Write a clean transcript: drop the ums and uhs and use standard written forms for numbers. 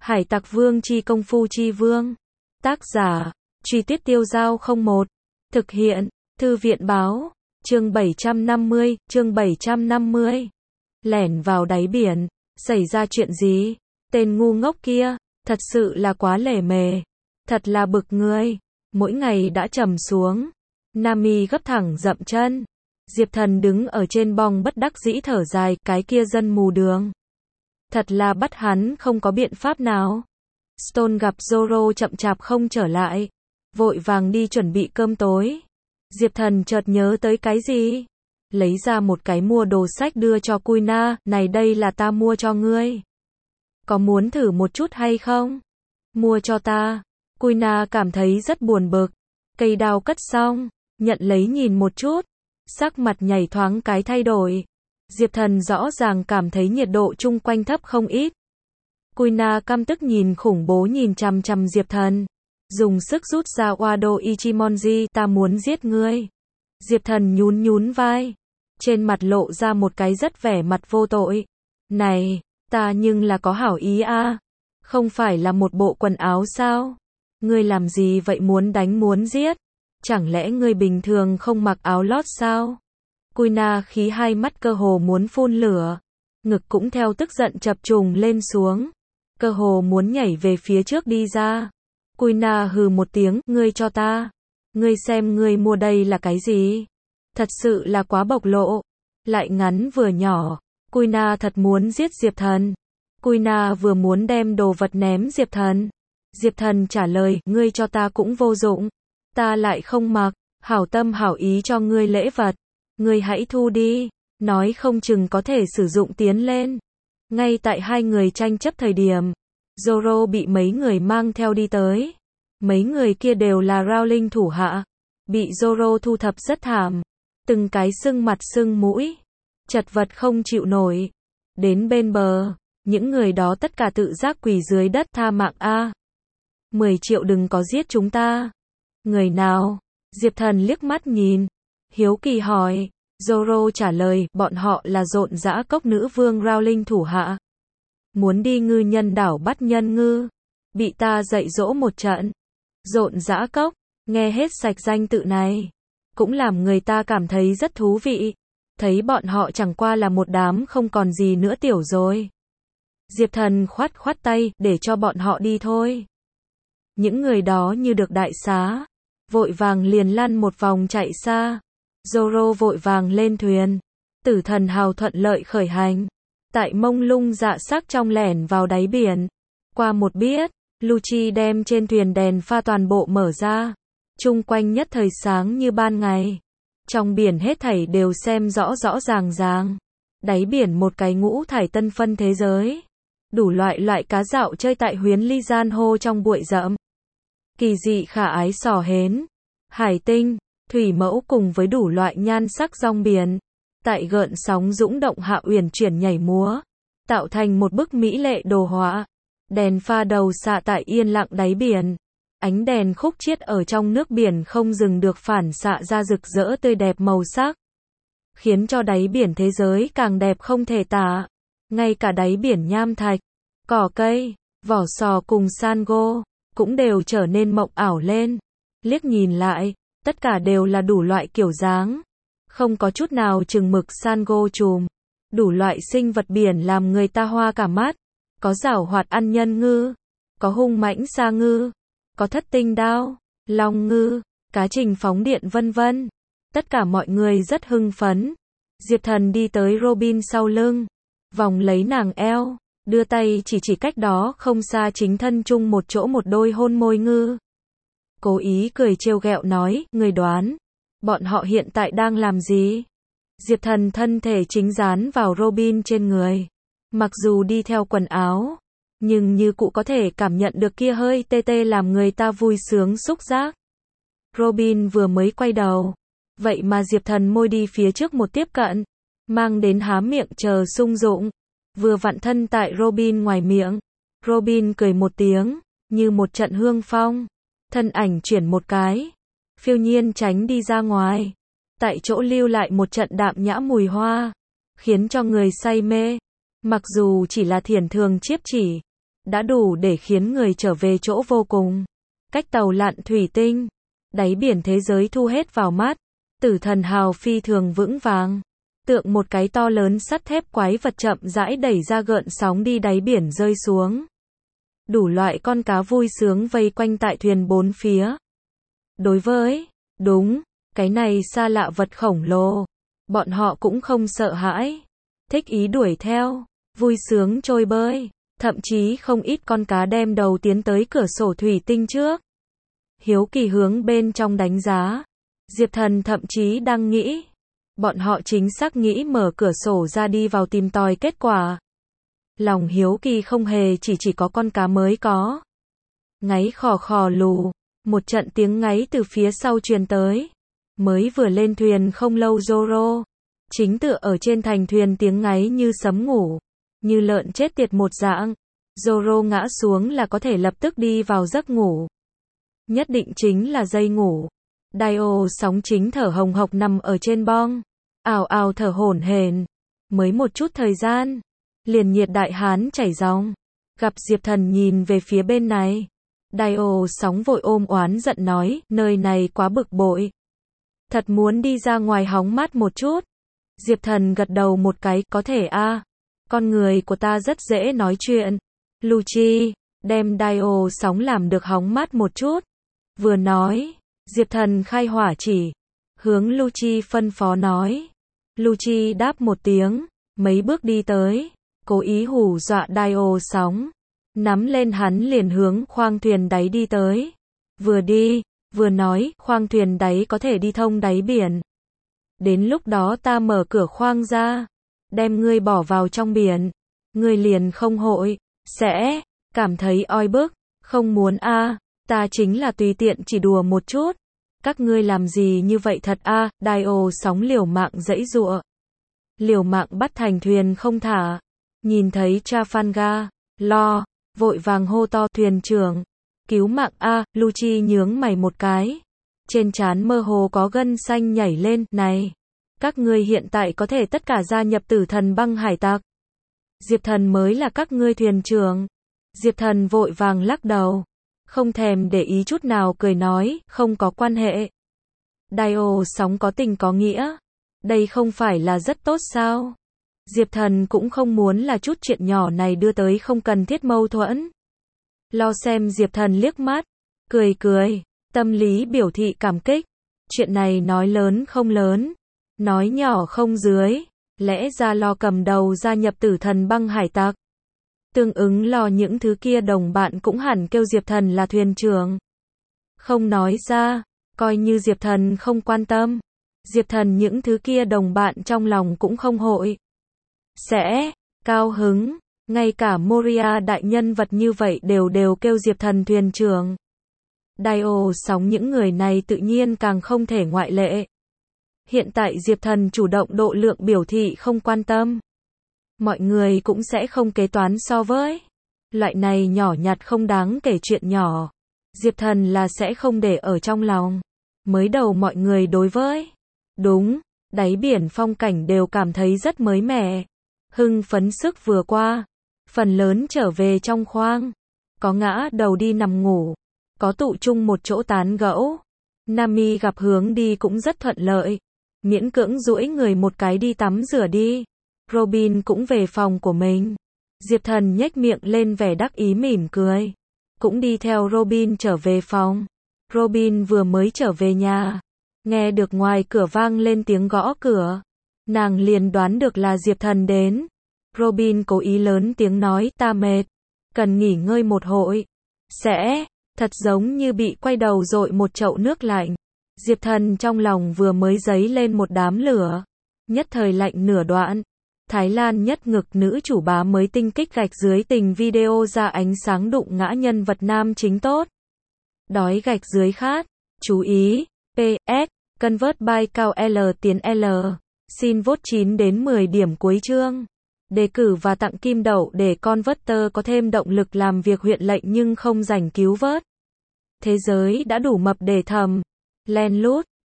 Hải Tặc Vương chi công phu chi vương. Tác giả, Truy Tuyết Tiêu Dao 01. Thực hiện, Thư viện báo. Chương 750. Lẻn vào đáy biển. Xảy ra chuyện gì? Tên ngu ngốc kia, thật sự là quá lề mề. Thật là bực người. Mỗi ngày đã trầm xuống. Nami gấp thẳng dậm chân. Diệp Thần đứng ở trên bong bất đắc dĩ thở dài, cái kia dân mù đường. Thật là bắt hắn không có biện pháp nào. Stone gặp Zoro chậm chạp không trở lại. Vội vàng đi chuẩn bị cơm tối. Diệp Thần chợt nhớ tới cái gì? Lấy ra một cái mua đồ sách đưa cho Kuina, này đây là ta mua cho ngươi. Có muốn thử một chút hay không? Mua cho ta. Kuina cảm thấy rất buồn bực. Cây đao cất xong, nhận lấy nhìn một chút. Sắc mặt nhảy thoáng cái thay đổi. Diệp Thần rõ ràng cảm thấy nhiệt độ chung quanh thấp không ít. Kuina căm tức nhìn khủng bố nhìn chằm chằm Diệp Thần. Dùng sức rút ra Wado Ichimonji, ta muốn giết ngươi. Diệp Thần nhún vai. Trên mặt lộ ra một cái rất vẻ mặt vô tội. Này, ta nhưng là có hảo ý a. Không phải là một bộ quần áo sao? Ngươi làm gì vậy, muốn đánh muốn giết? Chẳng lẽ ngươi bình thường không mặc áo lót sao? Kuina khí hai mắt cơ hồ muốn phun lửa. Ngực cũng theo tức giận chập trùng lên xuống. Cơ hồ muốn nhảy về phía trước đi ra. Kuina hừ một tiếng, ngươi cho ta. Ngươi xem ngươi mua đây là cái gì? Thật sự là quá bộc lộ. Lại ngắn vừa nhỏ. Kuina thật muốn giết Diệp Thần. Kuina vừa muốn đem đồ vật ném Diệp Thần. Diệp Thần trả lời, ngươi cho ta cũng vô dụng. Ta lại không mặc, hảo tâm hảo ý cho ngươi lễ vật. Ngươi hãy thu đi, nói không chừng có thể sử dụng tiến lên. Ngay tại hai người tranh chấp thời điểm, Zoro bị mấy người mang theo đi tới. Mấy người kia đều là Rowling thủ hạ. Bị Zoro thu thập rất thảm. Từng cái sưng mặt sưng mũi. Chật vật không chịu nổi. Đến bên bờ, những người đó tất cả tự giác quỳ dưới đất tha mạng a. 10 triệu đừng có giết chúng ta. Người nào? Diệp Thần liếc mắt nhìn. Hiếu kỳ hỏi. Zoro trả lời, bọn họ là Rộn Dã Cốc nữ vương Rowling thủ hạ. Muốn đi Ngư Nhân đảo bắt nhân ngư. Bị ta dạy dỗ một trận. Rộn Dã Cốc, nghe hết sạch danh tự này. Cũng làm người ta cảm thấy rất thú vị. Thấy bọn họ chẳng qua là một đám không còn gì nữa tiểu rồi. Diệp Thần khoát tay, để cho bọn họ đi thôi. Những người đó như được đại xá. Vội vàng liền lăn một vòng chạy xa. Zoro vội vàng lên thuyền. Tử Thần hào thuận lợi khởi hành. Tại mông lung dạ sắc trong lẻn vào đáy biển. Qua một biết, Lucci đem trên thuyền đèn pha toàn bộ mở ra. Chung quanh nhất thời sáng như ban ngày. Trong biển hết thảy đều xem rõ ràng. Đáy biển một cái ngũ thải tân phân thế giới. Đủ loại cá dạo chơi tại Huyến Ly Gian hô trong bụi rậm. Kỳ dị khả ái sò hến, hải tinh, thủy mẫu cùng với đủ loại nhan sắc rong biển. Tại gợn sóng dũng động hạ uyển chuyển nhảy múa. Tạo thành một bức mỹ lệ đồ họa. Đèn pha đầu xạ tại yên lặng đáy biển. Ánh đèn khúc chiết ở trong nước biển không dừng được phản xạ ra rực rỡ tươi đẹp màu sắc. Khiến cho đáy biển thế giới càng đẹp không thể tả. Ngay cả đáy biển nham thạch, cỏ cây, vỏ sò cùng san hô cũng đều trở nên mộng ảo lên. Liếc nhìn lại, tất cả đều là đủ loại kiểu dáng. Không có chút nào chừng mực san hô chùm. Đủ loại sinh vật biển làm người ta hoa cả mắt. Có giảo hoạt ăn nhân ngư. Có hung mãnh sa ngư. Có thất tinh đao, long ngư, cá trình phóng điện vân vân. Tất cả mọi người rất hưng phấn. Diệp Thần đi tới Robin sau lưng. Vòng lấy nàng eo. Đưa tay chỉ cách đó không xa chính thân chung một chỗ một đôi hôn môi ngư. Cố ý cười trêu ghẹo nói, người đoán. Bọn họ hiện tại đang làm gì? Diệp Thần thân thể chính dán vào Robin trên người. Mặc dù đi theo quần áo. Nhưng như cụ có thể cảm nhận được kia hơi tê tê làm người ta vui sướng xúc giác. Robin vừa mới quay đầu. Vậy mà Diệp Thần môi đi phía trước một tiếp cận. Mang đến há miệng chờ sung dụng. Vừa vặn thân tại Robin ngoài miệng. Robin cười một tiếng. Như một trận hương phong. Thân ảnh chuyển một cái. Phiêu nhiên tránh đi ra ngoài. Tại chỗ lưu lại một trận đạm nhã mùi hoa. Khiến cho người say mê. Mặc dù chỉ là thiển thường chiếp chỉ. đã đủ để khiến người trở về chỗ vô cùng. Cách tàu lặn thủy tinh, đáy biển thế giới thu hết vào mắt, tử thần hào phi thường vững vàng. Tượng một cái to lớn sắt thép quái vật chậm rãi đẩy ra gợn sóng đi đáy biển rơi xuống. Đủ loại con cá vui sướng vây quanh tại thuyền bốn phía. Đối với, đúng, cái này xa lạ vật khổng lồ, bọn họ cũng không sợ hãi, thích ý đuổi theo, vui sướng trôi bơi, thậm chí không ít con cá đem đầu tiến tới cửa sổ thủy tinh trước. Hiếu kỳ hướng bên trong đánh giá. Diệp Thần thậm chí đang nghĩ, bọn họ chính xác nghĩ mở cửa sổ ra đi vào tìm tòi kết quả. Lòng hiếu kỳ không hề chỉ có con cá mới có. Ngáy khò khò lù, một trận tiếng ngáy từ phía sau truyền tới. Mới vừa lên thuyền không lâu Zoro, chính tựa ở trên thành thuyền tiếng ngáy như sấm ngủ, như lợn chết tiệt một dạng. Zoro ngã xuống là có thể lập tức đi vào giấc ngủ. Nhất định chính là dây ngủ. Dio sóng chính thở hồng hộc nằm ở trên bong, ào ào thở hổn hển. Mới một chút thời gian, liền nhiệt đại hán chảy ròng. Gặp Diệp Thần nhìn về phía bên này, Dio sóng vội ôm oán giận nói, nơi này quá bực bội. Thật muốn đi ra ngoài hóng mát một chút. Diệp Thần gật đầu một cái, có thể a. Con người của ta rất dễ nói chuyện. Lucci, đem Dio sóng làm được hóng mát một chút. Vừa nói, Diệp Thần khai hỏa chỉ, hướng Lucci phân phó nói. Lucci đáp một tiếng, mấy bước đi tới, cố ý hù dọa Dio sóng. Nắm lên hắn liền hướng khoang thuyền đáy đi tới. Vừa đi, vừa nói, khoang thuyền đáy có thể đi thông đáy biển. Đến lúc đó ta mở cửa khoang ra, đem ngươi bỏ vào trong biển. Ngươi liền không hội, sẽ, cảm thấy oi bức, không muốn a. Ta chính là tùy tiện chỉ đùa một chút. Các ngươi làm gì như vậy thật a. Dio sóng liều mạng giãy giụa. Liều mạng bắt thành thuyền không thả. Nhìn thấy Trafalgar, lo, vội vàng hô to thuyền trưởng. Cứu mạng a. Lucci nhướng mày một cái. Trên trán mơ hồ có gân xanh nhảy lên. Này, các ngươi hiện tại có thể tất cả gia nhập tử thần băng hải tặc. Diệp Thần mới là các ngươi thuyền trưởng. Diệp Thần vội vàng lắc đầu. Không thèm để ý chút nào cười nói, không có quan hệ. Dio sóng có tình có nghĩa. Đây không phải là rất tốt sao? Diệp Thần cũng không muốn là chút chuyện nhỏ này đưa tới không cần thiết mâu thuẫn. Lo xem Diệp Thần liếc mắt, cười cười, tâm lý biểu thị cảm kích. Chuyện này nói lớn không lớn, nói nhỏ không dưới. Lẽ ra lo cầm đầu gia nhập tử thần băng hải tặc. Tương ứng lo những thứ kia đồng bạn cũng hẳn kêu Diệp Thần là thuyền trưởng. Không nói ra, coi như Diệp Thần không quan tâm. Diệp Thần những thứ kia đồng bạn trong lòng cũng không hội. Sẽ, cao hứng, ngay cả Moria đại nhân vật như vậy đều kêu Diệp Thần thuyền trưởng. Dio sóng những người này tự nhiên càng không thể ngoại lệ. Hiện tại Diệp Thần chủ động độ lượng biểu thị không quan tâm. Mọi người cũng sẽ không kế toán so với. Loại này nhỏ nhặt không đáng kể chuyện nhỏ. Diệp Thần là sẽ không để ở trong lòng. Mới đầu mọi người đối với. Đúng, đáy biển phong cảnh đều cảm thấy rất mới mẻ. Hưng phấn sức vừa qua. Phần lớn trở về trong khoang. Có ngã đầu đi nằm ngủ. Có tụ chung một chỗ tán gẫu. Nami gặp hướng đi cũng rất thuận lợi. Miễn cưỡng duỗi người một cái đi tắm rửa đi. Robin cũng về phòng của mình. Diệp Thần nhếch miệng lên vẻ đắc ý mỉm cười. Cũng đi theo Robin trở về phòng. Robin vừa mới trở về nhà. Nghe được ngoài cửa vang lên tiếng gõ cửa. Nàng liền đoán được là Diệp Thần đến. Robin cố ý lớn tiếng nói, ta mệt. Cần nghỉ ngơi một hội. Sẽ, thật giống như bị quay đầu dội một chậu nước lạnh. Diệp Thần trong lòng vừa mới dấy lên một đám lửa. Nhất thời lạnh nửa đoạn. Thái Lan nhất ngực nữ chủ bá mới tinh kích gạch dưới tình video ra ánh sáng đụng ngã nhân vật nam chính tốt. Đói gạch dưới khát. Chú ý. PS. Convert by cao L tiến L. Xin vote 9 đến 10 điểm cuối chương. Đề cử và tặng kim đậu để Converter có thêm động lực làm việc huyện lệnh nhưng không rảnh cứu vớt. Thế giới đã đủ mập để thầm. Len lút.